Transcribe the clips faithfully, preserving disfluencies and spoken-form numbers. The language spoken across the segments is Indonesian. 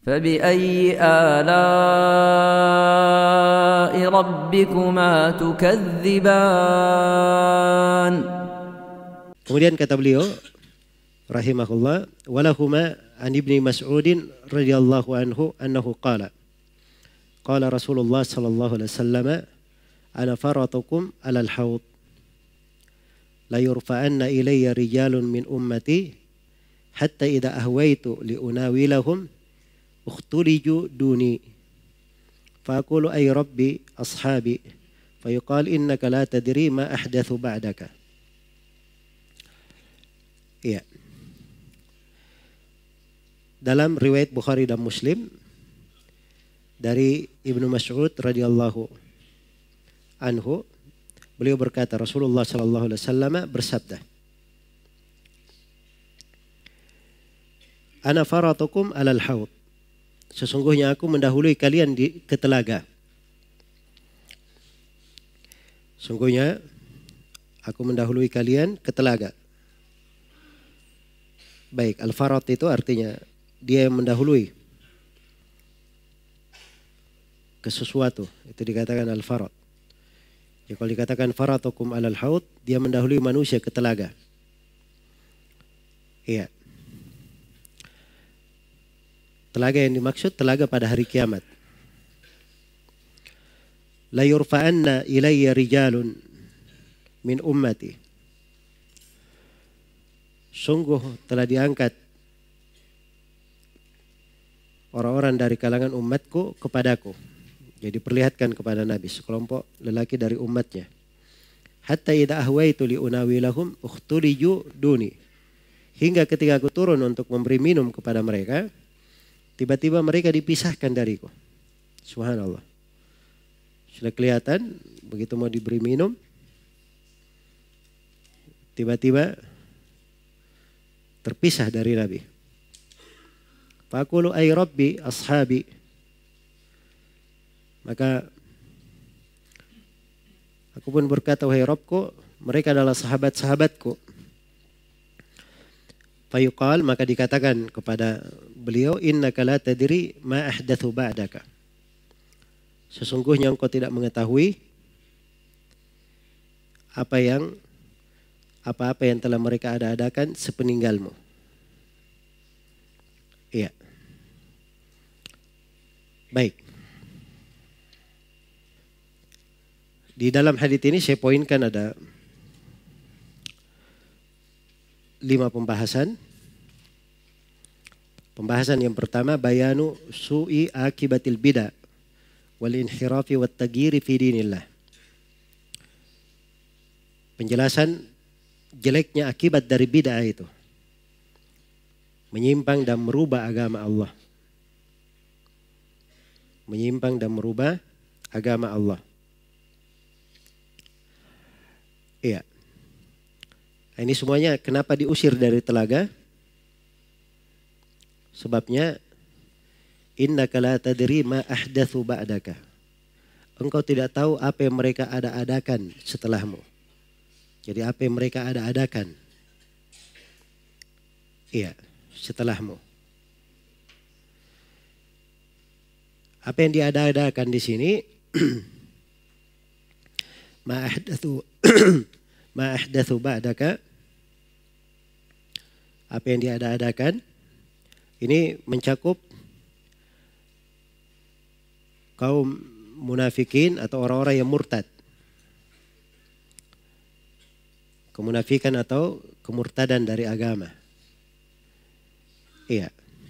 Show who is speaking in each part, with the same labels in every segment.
Speaker 1: فبأي آلاء ربكما تكذبان.
Speaker 2: Kemudian kata beliau rahimahullah, walahuma an ibni Mas'udin radhiyallahu anhu annahu qala qala Rasulullah sallallahu alaihi wasallam ana faratukum alal haud la yurfa'anna ilayya rijalun min ummati hatta idza ahwaitu li unawilahum ukhtuliju duni faqulu ay rabbi ashabi fayuqal innaka la tadri ma ahdathu ba'daka. Iya. Dalam riwayat Bukhari dan Muslim dari Ibnu Mas'ud radhiyallahu anhu, beliau berkata Rasulullah sallallahu alaihi wasallam bersabda, ana faratukum alal haud, sesungguhnya aku mendahului kalian di ke telaga. Sungguhnya aku mendahului kalian ke telaga. Baik, al-farat itu artinya dia yang mendahului ke sesuatu, itu dikatakan al-farat. Ya, kalau dikatakan faratukum alal haud, dia mendahului manusia ke telaga. Iya. Telaga yang dimaksud telaga pada hari kiamat. La yurfa'anna ilayya rijalun min ummati. Sungguh telah diangkat orang-orang dari kalangan umatku kepadaku. Jadi perlihatkan kepada Nabi sekelompok lelaki dari umatnya. Hatta idza ahwaitu li unawilahum ukhtuliju duni. Hingga ketika aku turun untuk memberi minum kepada mereka, tiba-tiba mereka dipisahkan dariku. Subhanallah. Sudah kelihatan begitu mau diberi minum, tiba-tiba terpisah dari Nabi. Faqulu ay rabbi ashabi. Maka aku pun berkata, wahai Rabbku, mereka adalah sahabat-sahabatku. Fayuqal, maka dikatakan kepada beliau, innaka la tadri ma ahdathu ba'daka. Sesungguhnya engkau tidak mengetahui apa yang apa-apa yang telah mereka ada-adakan sepeninggalmu. Iya. Baik. Di dalam hadits ini saya poinkan ada lima pembahasan. Pembahasan yang pertama, bayanu su'i akibatil bid'ah wal inhirafi wat taghyiri fi dinillah. Penjelasan jeleknya akibat dari bid'ah itu, menyimpang dan merubah agama Allah. Menyimpang dan merubah agama Allah. Iya. Ini semuanya kenapa diusir dari telaga? Sebabnya innaka la tadri ma ahdatsu ba'daka. Engkau tidak tahu apa yang mereka ada-adakan setelahmu. Jadi apa yang mereka ada-adakan? Iya, setelahmu. Apa yang diada-adakan di sini? Ma ahdatsu ma ahdatsu ba'daka. Apa yang diada-adakan? Ini mencakup kaum munafikin atau orang-orang yang murtad. Kemunafikan atau kemurtadan dari agama. Iya.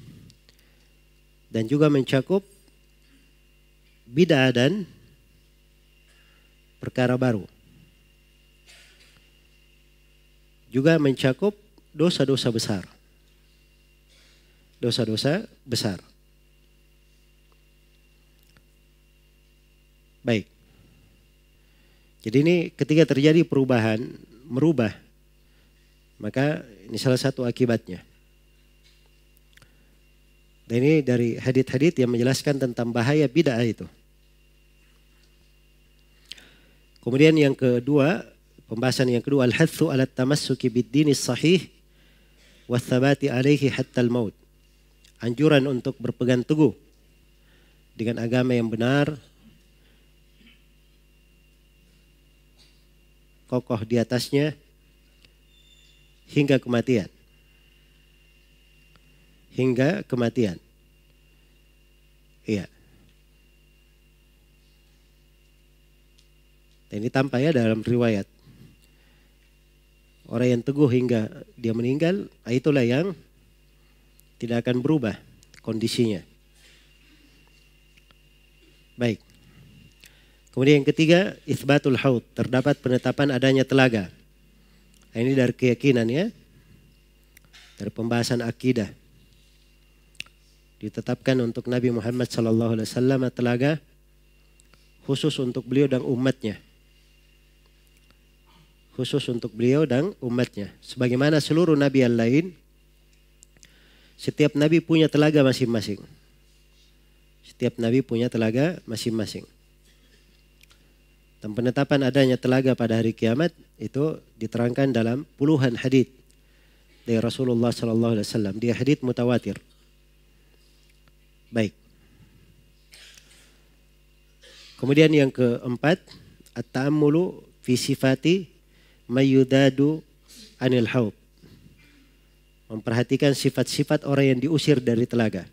Speaker 2: Dan juga mencakup bid'ah dan perkara baru. Juga mencakup dosa-dosa besar. Dosa-dosa besar. Baik. Jadi ini ketika terjadi perubahan, merubah, maka ini salah satu akibatnya. Dan ini dari hadits-hadits yang menjelaskan tentang bahaya bid'ah itu. Kemudian yang kedua, pembahasan yang kedua, al-hathu ala tamassuki bid-dini sahih wa tsabati alaihi hatta al-maut. anjuran untuk berpegang teguh dengan agama yang benar, kokoh di atasnya hingga kematian. Hingga kematian. Iya. Dan ini tampak ya dalam riwayat. Orang yang teguh hingga dia meninggal, itulah yang tidak akan berubah kondisinya. Baik. Kemudian yang ketiga, itsbatul haud, terdapat penetapan adanya telaga. Nah, ini dari keyakinan ya. Dari pembahasan akidah. Ditetapkan untuk Nabi Muhammad sallallahu alaihi wasallam telaga khusus untuk beliau dan umatnya. Khusus untuk beliau dan umatnya. Sebagaimana seluruh nabi yang lain, setiap nabi punya telaga masing-masing. Setiap nabi punya telaga masing-masing. Dan penetapan adanya telaga pada hari kiamat itu diterangkan dalam puluhan hadits dari Rasulullah sallallahu alaihi wasallam. Dia hadits mutawatir. Baik. Kemudian yang keempat, at-ta'ammulu fi sifati mayyudadu anil haud. Memperhatikan sifat-sifat orang yang diusir dari telaga.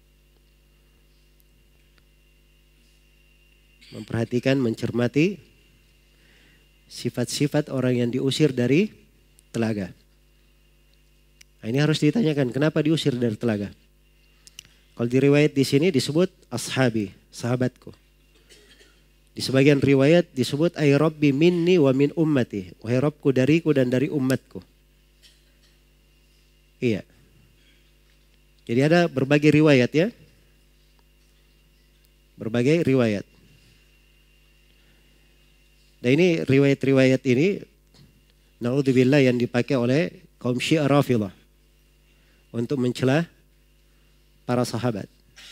Speaker 2: Memperhatikan, mencermati sifat-sifat orang yang diusir dari telaga. Nah, ini harus ditanyakan, kenapa diusir dari telaga? Kalau di riwayat di sini disebut ashabi, sahabatku. Di sebagian riwayat disebut ay rabbi minni wa min ummati. Wahai Rabbku dariku dan dari umatku. Iya. Jadi ada berbagai riwayat ya. Berbagai riwayat. Dan ini riwayat-riwayat ini naudzubillah yang dipakai oleh kaum Syiah Rafidhah untuk mencela para sahabat.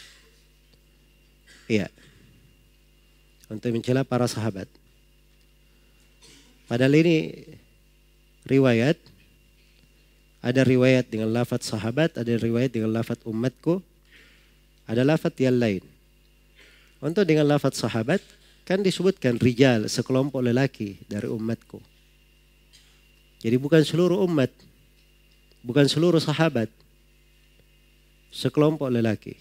Speaker 2: Iya. Untuk mencela para sahabat. Padahal ini riwayat, ada riwayat dengan lafaz sahabat, ada riwayat dengan lafaz umatku, ada lafaz yang lain. Untuk dengan lafaz sahabat kan disebutkan rijal, sekelompok lelaki dari umatku. Jadi bukan seluruh umat, bukan seluruh sahabat, sekelompok lelaki.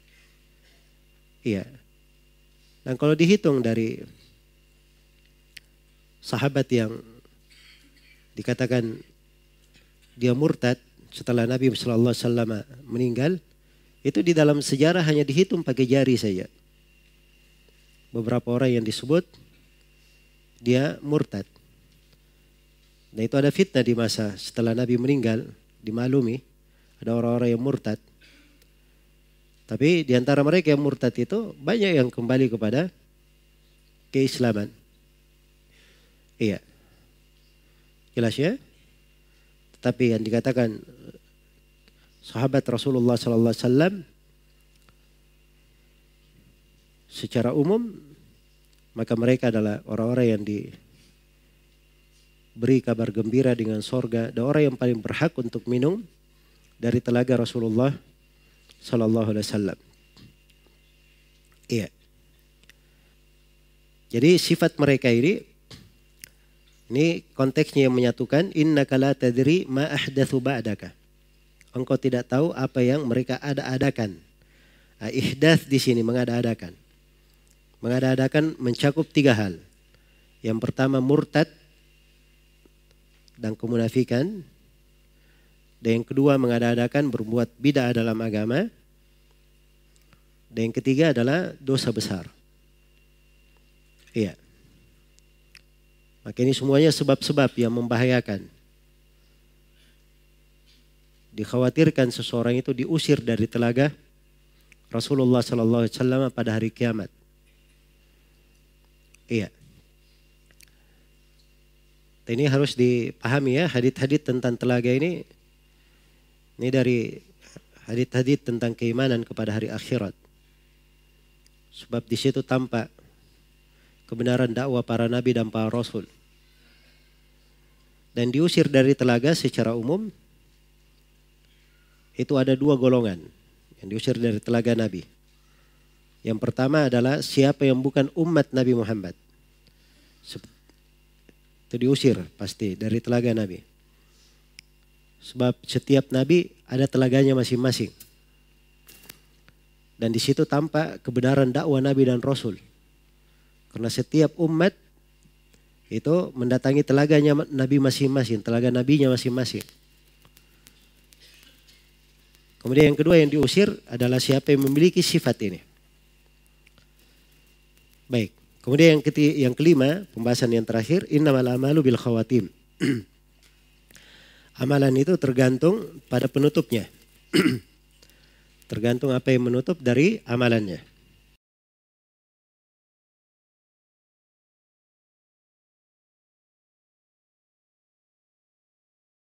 Speaker 2: Iya. Dan kalau dihitung dari sahabat yang dikatakan dia murtad setelah Nabi shallallahu alaihi wasallam meninggal, itu di dalam sejarah hanya dihitung pakai jari saja. Beberapa orang yang disebut dia murtad. Nah itu ada fitnah di masa setelah Nabi meninggal, dimaklumi ada orang-orang yang murtad. Tapi di antara mereka yang murtad itu banyak yang kembali kepada keislaman. Iya. Jelas ya? Tetapi yang dikatakan sahabat Rasulullah sallallahu alaihi wasallam secara umum, maka mereka adalah orang-orang yang diberi kabar gembira dengan sorga dan orang yang paling berhak untuk minum dari telaga Rasulullah sallallahu alaihi wasallam. Iya. Jadi sifat mereka ini, ini konteksnya yang menyatukan, innaka la tadri ma ahdatsu ba'daka. Engkau tidak tahu apa yang mereka ada-adakan. Nah, ihdats di sini mengada-adakan. Mengada-adakan mencakup tiga hal. Yang pertama murtad dan kemunafikan. Dan yang kedua mengada-adakan berbuat bid'ah dalam agama. Dan yang ketiga adalah dosa besar. Iya. Maka ini semuanya sebab-sebab yang membahayakan. Dikhawatirkan seseorang itu diusir dari telaga Rasulullah sallallahu alaihi wasallam pada hari kiamat. Iya. Ini harus dipahami ya, hadits-hadits tentang telaga ini. Ini dari hadits-hadits tentang keimanan kepada hari akhirat. Sebab di situ tampak kebenaran dakwah para nabi dan para rasul. Dan diusir dari telaga secara umum itu ada dua golongan. yang diusir dari telaga Nabi. Yang pertama adalah siapa yang bukan umat Nabi Muhammad. Itu diusir pasti dari telaga Nabi. Sebab setiap Nabi ada telaganya masing-masing. Dan di situ tampak kebenaran dakwah Nabi dan Rasul. Karena setiap umat itu mendatangi telaganya Nabi masing-masing, telaga Nabinya masing-masing. Kemudian yang kedua yang diusir adalah siapa yang memiliki sifat ini. Baik, kemudian yang ketiga, yang kelima, pembahasan yang terakhir, innamal a'malu bil khawatim. Amalan itu tergantung pada penutupnya. Tergantung apa yang menutup dari amalannya.